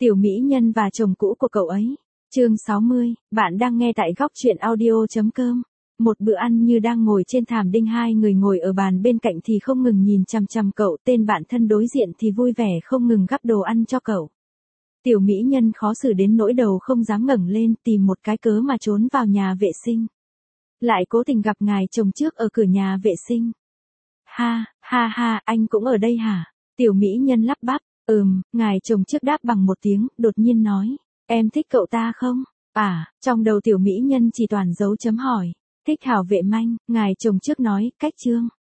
Tiểu mỹ nhân và chồng cũ của cậu ấy. Chương 60, bạn đang nghe tại góc truyện audio.com. Một bữa ăn như đang ngồi trên thảm đinh, hai người ngồi ở bàn bên cạnh thì không ngừng nhìn chằm chằm cậu, tên bạn thân đối diện thì vui vẻ không ngừng gắp đồ ăn cho cậu. Tiểu mỹ nhân khó xử đến nỗi đầu không dám ngẩng lên, tìm một cái cớ mà trốn vào nhà vệ sinh. Lại cố tình gặp ngài chồng trước ở cửa nhà vệ sinh. Ha, ha ha, anh cũng ở đây hả? Tiểu mỹ nhân lắp bắp. Ngài chồng trước đáp bằng một tiếng, đột nhiên nói, em thích cậu ta không? Trong đầu tiểu mỹ nhân chỉ toàn dấu chấm hỏi. Thích Hảo Vệ Manh, ngài chồng trước nói, cách chương.